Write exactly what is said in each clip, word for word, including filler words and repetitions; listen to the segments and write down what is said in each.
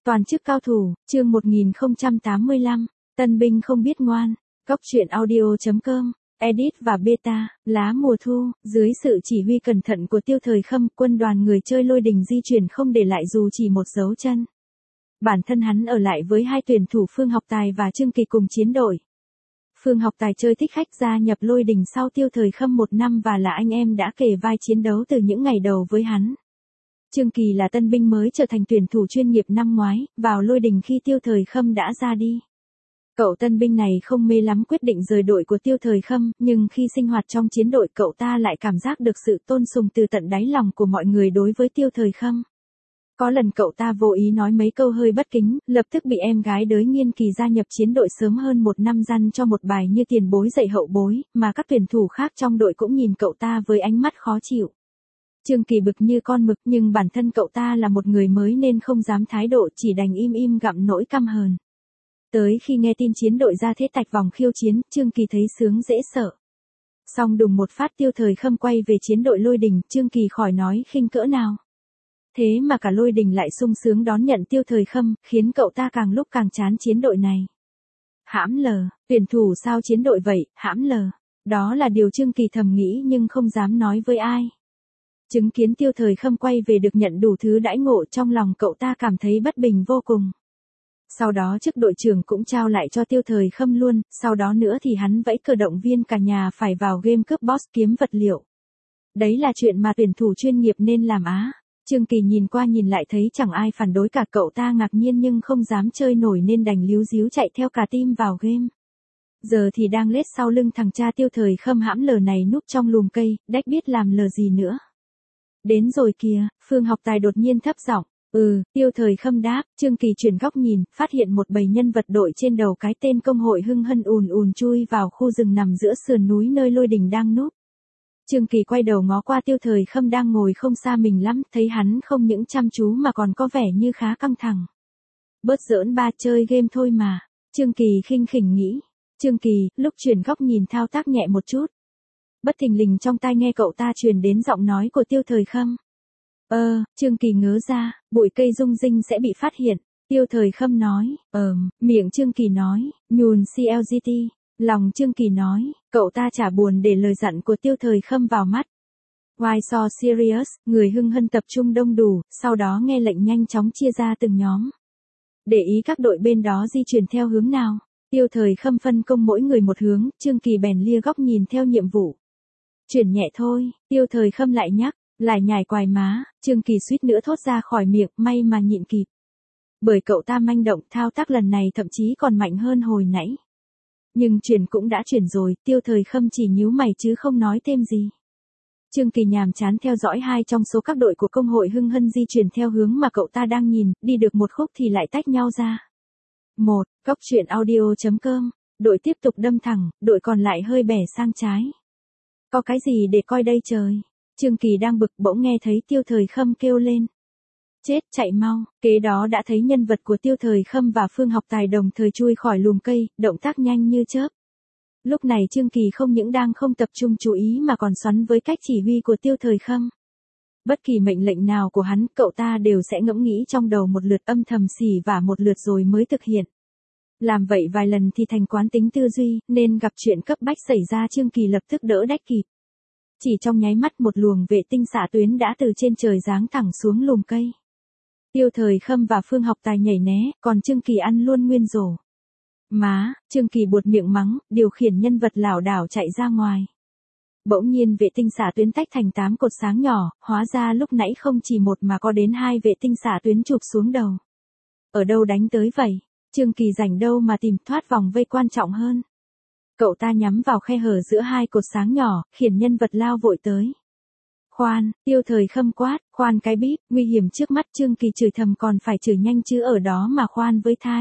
Toàn chức cao thủ, chương một nghìn không trăm tám mươi lăm, tân binh không biết ngoan, góc truyện audio.com, edit và beta, lá mùa thu, dưới sự chỉ huy cẩn thận của Tiêu Thời Khâm, quân đoàn người chơi Lôi Đình di chuyển không để lại dù chỉ một dấu chân. Bản thân hắn ở lại với hai tuyển thủ Phương Học Tài và Trương Kỳ cùng chiến đội. Phương Học Tài chơi thích khách gia nhập Lôi Đình sau Tiêu Thời Khâm một năm và là anh em đã kề vai chiến đấu từ những ngày đầu với hắn. Trương Kỳ là tân binh mới trở thành tuyển thủ chuyên nghiệp năm ngoái, vào Lôi Đình khi Tiêu Thời Khâm đã ra đi. Cậu tân binh này không mê lắm quyết định rời đội của Tiêu Thời Khâm, nhưng khi sinh hoạt trong chiến đội cậu ta lại cảm giác được sự tôn sùng từ tận đáy lòng của mọi người đối với Tiêu Thời Khâm. Có lần cậu ta vô ý nói mấy câu hơi bất kính, lập tức bị em gái Đới Nghiên Kỳ gia nhập chiến đội sớm hơn một năm dăn cho một bài như tiền bối dạy hậu bối, mà các tuyển thủ khác trong đội cũng nhìn cậu ta với ánh mắt khó chịu. Trương Kỳ bực như con mực nhưng bản thân cậu ta là một người mới nên không dám thái độ, chỉ đành im im gặm nỗi căm hờn. Tới khi nghe tin chiến đội ra thế tạch vòng khiêu chiến, Trương Kỳ thấy sướng dễ sợ. Xong đùng một phát Tiêu Thời Khâm quay về chiến đội Lôi Đình, Trương Kỳ khỏi nói khinh cỡ nào. Thế mà cả Lôi Đình lại sung sướng đón nhận Tiêu Thời Khâm, khiến cậu ta càng lúc càng chán chiến đội này. Hãm lờ, tuyển thủ sao chiến đội vậy, hãm lờ. Đó là điều Trương Kỳ thầm nghĩ nhưng không dám nói với ai. Chứng kiến Tiêu Thời Khâm quay về được nhận đủ thứ đãi ngộ, trong lòng cậu ta cảm thấy bất bình vô cùng. Sau đó chức đội trưởng cũng trao lại cho Tiêu Thời Khâm luôn, sau đó nữa thì hắn vẫy cờ động viên cả nhà phải vào game cướp boss kiếm vật liệu. Đấy là chuyện mà tuyển thủ chuyên nghiệp nên làm á. Trương Kỳ nhìn qua nhìn lại thấy chẳng ai phản đối cả, cậu ta ngạc nhiên nhưng không dám chơi nổi nên đành líu díu chạy theo cả team vào game. Giờ thì đang lết sau lưng thằng cha Tiêu Thời Khâm hãm lờ này núp trong lùm cây, đách biết làm lờ gì nữa. Đến rồi kìa, Phương Học Tài đột nhiên thấp giọng. Ừ, Tiêu Thời Khâm đáp. Trương Kỳ chuyển góc nhìn, phát hiện một bầy nhân vật đội trên đầu cái tên công hội Hưng Hân ùn ùn chui vào khu rừng nằm giữa sườn núi nơi Lôi Đình đang núp. Trương Kỳ quay đầu ngó qua Tiêu Thời Khâm đang ngồi không xa mình lắm, thấy hắn không những chăm chú mà còn có vẻ như khá căng thẳng. Bớt giỡn ba, chơi game thôi mà. Trương Kỳ khinh khỉnh nghĩ. Trương Kỳ, lúc chuyển góc nhìn thao tác nhẹ một chút. Bất thình lình trong tai nghe cậu ta truyền đến giọng nói của Tiêu Thời Khâm. Ờ, Trương Kỳ ngớ ra, bụi cây rung rinh sẽ bị phát hiện. Tiêu Thời Khâm nói, ờm, miệng Trương Kỳ nói, nhùn xê lờ giê tê. Lòng Trương Kỳ nói, cậu ta chả buồn để lời dặn của Tiêu Thời Khâm vào mắt. Why so serious, người Hưng Hân tập trung đông đủ, sau đó nghe lệnh nhanh chóng chia ra từng nhóm. Để ý các đội bên đó di chuyển theo hướng nào. Tiêu Thời Khâm phân công mỗi người một hướng, Trương Kỳ bèn lia góc nhìn theo nhiệm vụ. Chuyển nhẹ thôi, Tiêu Thời Khâm lại nhắc, lại nhảy quài má, Trương Kỳ suýt nữa thốt ra khỏi miệng, may mà nhịn kịp. Bởi cậu ta manh động, thao tác lần này thậm chí còn mạnh hơn hồi nãy. Nhưng chuyển cũng đã chuyển rồi, Tiêu Thời Khâm chỉ nhíu mày chứ không nói thêm gì. Trương Kỳ nhàm chán theo dõi hai trong số các đội của công hội Hưng Hân di chuyển theo hướng mà cậu ta đang nhìn, đi được một khúc thì lại tách nhau ra. Một, góc truyện audio.com, đội tiếp tục đâm thẳng, đội còn lại hơi bẻ sang trái. Có cái gì để coi đây trời? Trương Kỳ đang bực bỗng nghe thấy Tiêu Thời Khâm kêu lên. Chết, chạy mau, kế đó đã thấy nhân vật của Tiêu Thời Khâm và Phương Học Tài đồng thời chui khỏi lùm cây, động tác nhanh như chớp. Lúc này Trương Kỳ không những đang không tập trung chú ý mà còn xoắn với cách chỉ huy của Tiêu Thời Khâm. Bất kỳ mệnh lệnh nào của hắn, cậu ta đều sẽ ngẫm nghĩ trong đầu một lượt, âm thầm xỉ vả một lượt rồi mới thực hiện. Làm vậy vài lần thì thành quán tính tư duy, nên gặp chuyện cấp bách xảy ra Trương Kỳ lập tức đỡ đách kịp. Chỉ trong nháy mắt một luồng vệ tinh xạ tuyến đã từ trên trời giáng thẳng xuống lùm cây. Tiêu Thời Khâm và Phương Học Tài nhảy né, còn Trương Kỳ ăn luôn nguyên rổ. Má, Trương Kỳ buột miệng mắng, điều khiển nhân vật lảo đảo chạy ra ngoài. Bỗng nhiên vệ tinh xạ tuyến tách thành tám cột sáng nhỏ, hóa ra lúc nãy không chỉ một mà có đến hai vệ tinh xạ tuyến chụp xuống đầu. Ở đâu đánh tới vậy? Trương Kỳ rảnh đâu mà tìm, thoát vòng vây quan trọng hơn. Cậu ta nhắm vào khe hở giữa hai cột sáng nhỏ, khiển nhân vật lao vội tới. Khoan, Tiêu Thời Khâm quát, khoan cái bíp, nguy hiểm trước mắt. Trương Kỳ chửi thầm còn phải chửi nhanh chứ ở đó mà khoan với thai.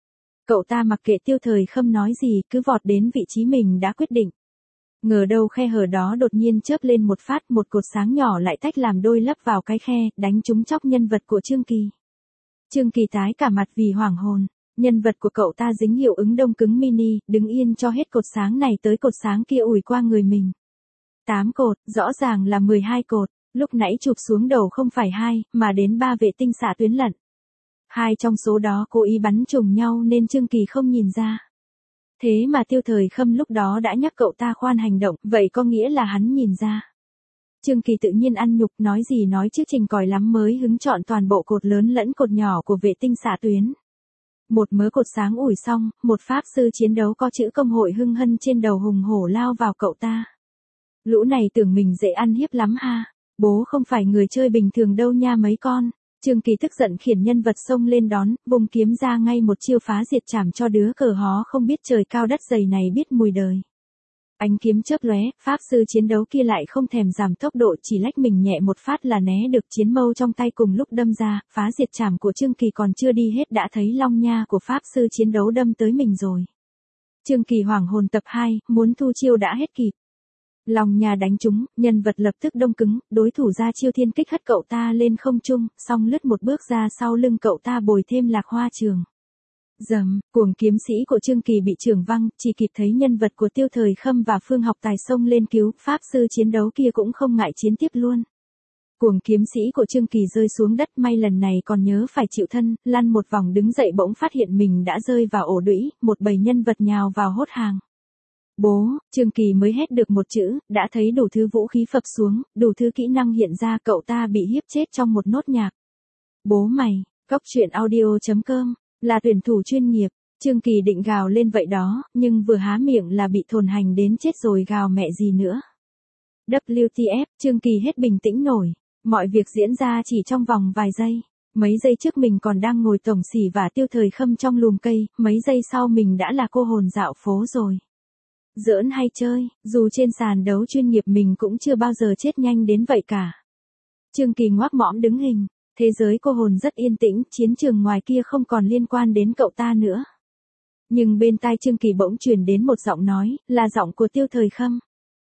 Cậu ta mặc kệ Tiêu Thời Khâm nói gì, cứ vọt đến vị trí mình đã quyết định. Ngờ đâu khe hở đó đột nhiên chớp lên một phát, một cột sáng nhỏ lại tách làm đôi lấp vào cái khe, đánh trúng chóc nhân vật của Trương Kỳ. Trương Kỳ tái cả mặt vì hoảng hồn. Nhân vật của cậu ta dính hiệu ứng đông cứng mini, đứng yên cho hết cột sáng này tới cột sáng kia ủi qua người mình. tám cột, rõ ràng là mười hai cột, lúc nãy chụp xuống đầu không phải hai, mà đến ba vệ tinh xạ tuyến lận. Hai trong số đó cố ý bắn trùng nhau nên Trương Kỳ không nhìn ra. Thế mà Tiêu Thời Khâm lúc đó đã nhắc cậu ta khoan hành động, vậy có nghĩa là hắn nhìn ra. Trương Kỳ tự nhiên ăn nhục, nói gì nói chứ trình còi lắm mới hứng chọn toàn bộ cột lớn lẫn cột nhỏ của vệ tinh xạ tuyến. Một mớ cột sáng ủi xong, một pháp sư chiến đấu có chữ công hội hưng hân trên đầu hùng hổ lao vào cậu ta. Lũ này tưởng mình dễ ăn hiếp lắm ha, bố không phải người chơi bình thường đâu nha mấy con. Trương Kỳ tức giận khiển nhân vật xông lên đón, vùng kiếm ra ngay một chiêu phá diệt chảm cho đứa cờ hó không biết trời cao đất dày này biết mùi đời. Ánh kiếm chớp lóe, pháp sư chiến đấu kia lại không thèm giảm tốc độ, chỉ lách mình nhẹ một phát là né được chiến mâu trong tay cùng lúc đâm ra, phá diệt chảm của Trương Kỳ còn chưa đi hết đã thấy long nha của pháp sư chiến đấu đâm tới mình rồi. Trương Kỳ hoảng hồn tập hai, muốn thu chiêu đã hết kịp. Long nha đánh trúng, nhân vật lập tức đông cứng, đối thủ ra chiêu thiên kích hất cậu ta lên không trung, xong lướt một bước ra sau lưng cậu ta bồi thêm lạc hoa trường. Dầm, cuồng kiếm sĩ của Trương Kỳ bị trường văng, chỉ kịp thấy nhân vật của Tiêu Thời Khâm và Phương Học Tài xông lên cứu, pháp sư chiến đấu kia cũng không ngại chiến tiếp luôn. Cuồng kiếm sĩ của Trương Kỳ rơi xuống đất, may lần này còn nhớ phải chịu thân, lăn một vòng đứng dậy bỗng phát hiện mình đã rơi vào ổ đũy, một bầy nhân vật nhào vào hốt hàng. Bố, Trương Kỳ mới hét được một chữ, đã thấy đủ thứ vũ khí phập xuống, đủ thứ kỹ năng hiện ra, cậu ta bị hiếp chết trong một nốt nhạc. Bố mày, Cóc Truyện Audio chấm com là tuyển thủ chuyên nghiệp, Trương Kỳ định gào lên vậy đó, nhưng vừa há miệng là bị thồn hành đến chết rồi gào mẹ gì nữa. vê kép tê ép, Trương Kỳ hết bình tĩnh nổi, mọi việc diễn ra chỉ trong vòng vài giây. Mấy giây trước mình còn đang ngồi tổng xỉ và Tiêu Thời Khâm trong lùm cây, mấy giây sau mình đã là cô hồn dạo phố rồi. Giỡn hay chơi, dù trên sàn đấu chuyên nghiệp mình cũng chưa bao giờ chết nhanh đến vậy cả. Trương Kỳ ngoác mõm đứng hình, thế giới cô hồn rất yên tĩnh, chiến trường ngoài kia không còn liên quan đến cậu ta nữa. Nhưng bên tai Trương Kỳ bỗng truyền đến một giọng nói, là giọng của Tiêu Thời Khâm.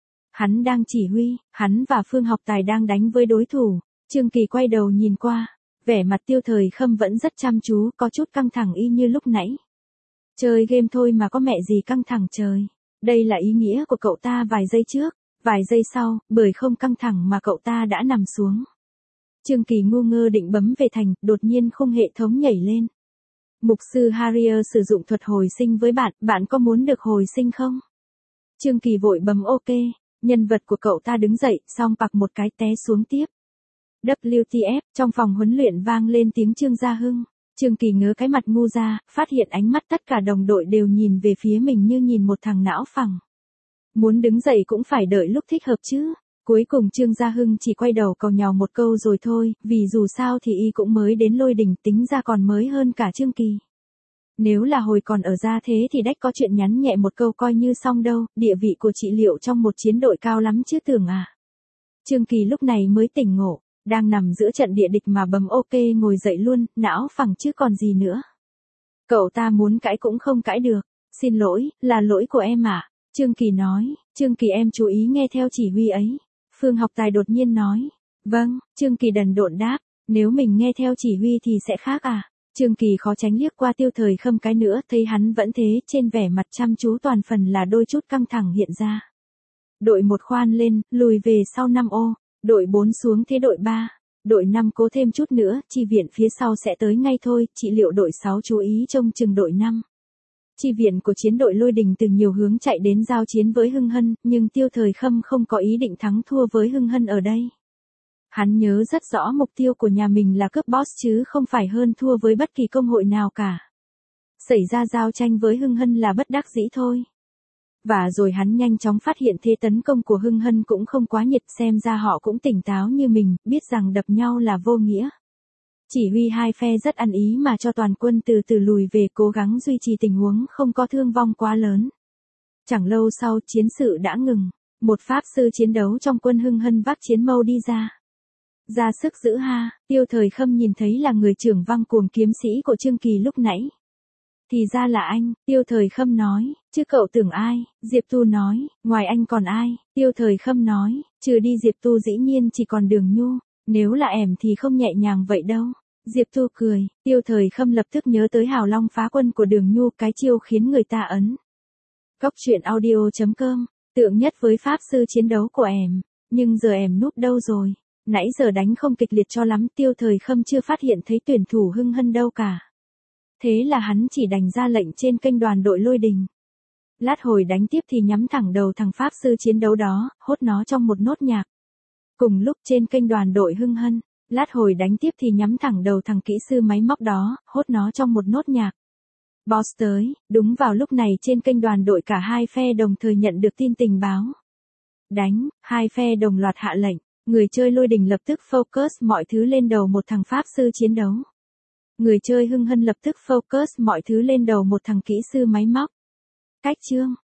Hắn đang chỉ huy, hắn và Phương Học Tài đang đánh với đối thủ. Trương Kỳ quay đầu nhìn qua, vẻ mặt Tiêu Thời Khâm vẫn rất chăm chú, có chút căng thẳng y như lúc nãy. Chơi game thôi mà có mẹ gì căng thẳng trời. Đây là ý nghĩa của cậu ta vài giây trước, vài giây sau, bởi không căng thẳng mà cậu ta đã nằm xuống. Trương Kỳ ngu ngơ định bấm về thành, đột nhiên khung hệ thống nhảy lên. Mục sư Harrier sử dụng thuật hồi sinh với bạn, bạn có muốn được hồi sinh không? Trương Kỳ vội bấm OK, nhân vật của cậu ta đứng dậy, xong bặc một cái té xuống tiếp. vê kép tê ép, trong phòng huấn luyện vang lên tiếng Trương Gia Hưng. Trương Kỳ ngớ cái mặt ngu ra, phát hiện ánh mắt tất cả đồng đội đều nhìn về phía mình như nhìn một thằng não phẳng. Muốn đứng dậy cũng phải đợi lúc thích hợp chứ. Cuối cùng Trương Gia Hưng chỉ quay đầu cầu nhào một câu rồi thôi, vì dù sao thì y cũng mới đến lôi đỉnh, tính ra còn mới hơn cả Trương Kỳ. Nếu là hồi còn ở gia thế thì đách có chuyện nhắn nhẹ một câu coi như xong đâu, địa vị của chị Liệu trong một chiến đội cao lắm chứ tưởng à. Trương Kỳ lúc này mới tỉnh ngộ, đang nằm giữa trận địa địch mà bấm OK ngồi dậy luôn, não phẳng chứ còn gì nữa. Cậu ta muốn cãi cũng không cãi được, xin lỗi, là lỗi của em ạ. À? Trương Kỳ nói, Trương Kỳ em chú ý nghe theo chỉ huy ấy. Phương Học Tài đột nhiên nói, vâng, Trương Kỳ đần độn đáp, nếu mình nghe theo chỉ huy thì sẽ khác à. Trương Kỳ khó tránh liếc qua Tiêu Thời Khâm cái nữa, thấy hắn vẫn thế, trên vẻ mặt chăm chú toàn phần là đôi chút căng thẳng hiện ra. Đội một khoan lên, lùi về sau năm ô, đội bốn xuống thế đội ba, đội năm cố thêm chút nữa, chi viện phía sau sẽ tới ngay thôi, chị Liệu đội sáu chú ý trông chừng đội năm. Chi viện của chiến đội Lôi Đình từ nhiều hướng chạy đến giao chiến với Hưng Hân, nhưng Tiêu Thời Khâm không có ý định thắng thua với Hưng Hân ở đây. Hắn nhớ rất rõ mục tiêu của nhà mình là cướp boss chứ không phải hơn thua với bất kỳ công hội nào cả. Xảy ra giao tranh với Hưng Hân là bất đắc dĩ thôi. Và rồi hắn nhanh chóng phát hiện thế tấn công của Hưng Hân cũng không quá nhiệt, xem ra họ cũng tỉnh táo như mình, biết rằng đập nhau là vô nghĩa. Chỉ huy hai phe rất ăn ý mà cho toàn quân từ từ lùi về, cố gắng duy trì tình huống không có thương vong quá lớn. Chẳng lâu sau chiến sự đã ngừng, một pháp sư chiến đấu trong quân Hưng Hân vác chiến mâu đi ra. Ra sức giữ ha, Tiêu Thời Khâm nhìn thấy là người trưởng văng cuồng kiếm sĩ của Trương Kỳ lúc nãy. Thì ra là anh, Tiêu Thời Khâm nói, chứ cậu tưởng ai, Diệp Tu nói, ngoài anh còn ai, Tiêu Thời Khâm nói, trừ đi Diệp Tu dĩ nhiên chỉ còn Đường Nhu, nếu là em thì không nhẹ nhàng vậy đâu. Diệp Tu cười, Tiêu Thời Khâm lập tức nhớ tới Hào Long phá quân của Đường Nhu, cái chiêu khiến người ta ấn. Cóc Truyện Audio chấm com, tượng nhất với pháp sư chiến đấu của em, nhưng giờ em núp đâu rồi? nãy giờ đánh không kịch liệt cho lắm, Tiêu Thời Khâm chưa phát hiện thấy tuyển thủ Hưng Hân đâu cả. Thế là hắn chỉ đành ra lệnh trên kênh đoàn đội lôi đình. Lát hồi đánh tiếp thì nhắm thẳng đầu thằng pháp sư chiến đấu đó, hốt nó trong một nốt nhạc. Cùng lúc trên kênh đoàn đội Hưng Hân, lát hồi đánh tiếp thì nhắm thẳng đầu thằng kỹ sư máy móc đó, hốt nó trong một nốt nhạc. Boss tới, đúng vào lúc này trên kênh đoàn đội cả hai phe đồng thời nhận được tin tình báo. Đánh, hai phe đồng loạt hạ lệnh, người chơi lôi đình lập tức focus mọi thứ lên đầu một thằng pháp sư chiến đấu. Người chơi Hưng Hân lập tức focus mọi thứ lên đầu một thằng kỹ sư máy móc. Cách chương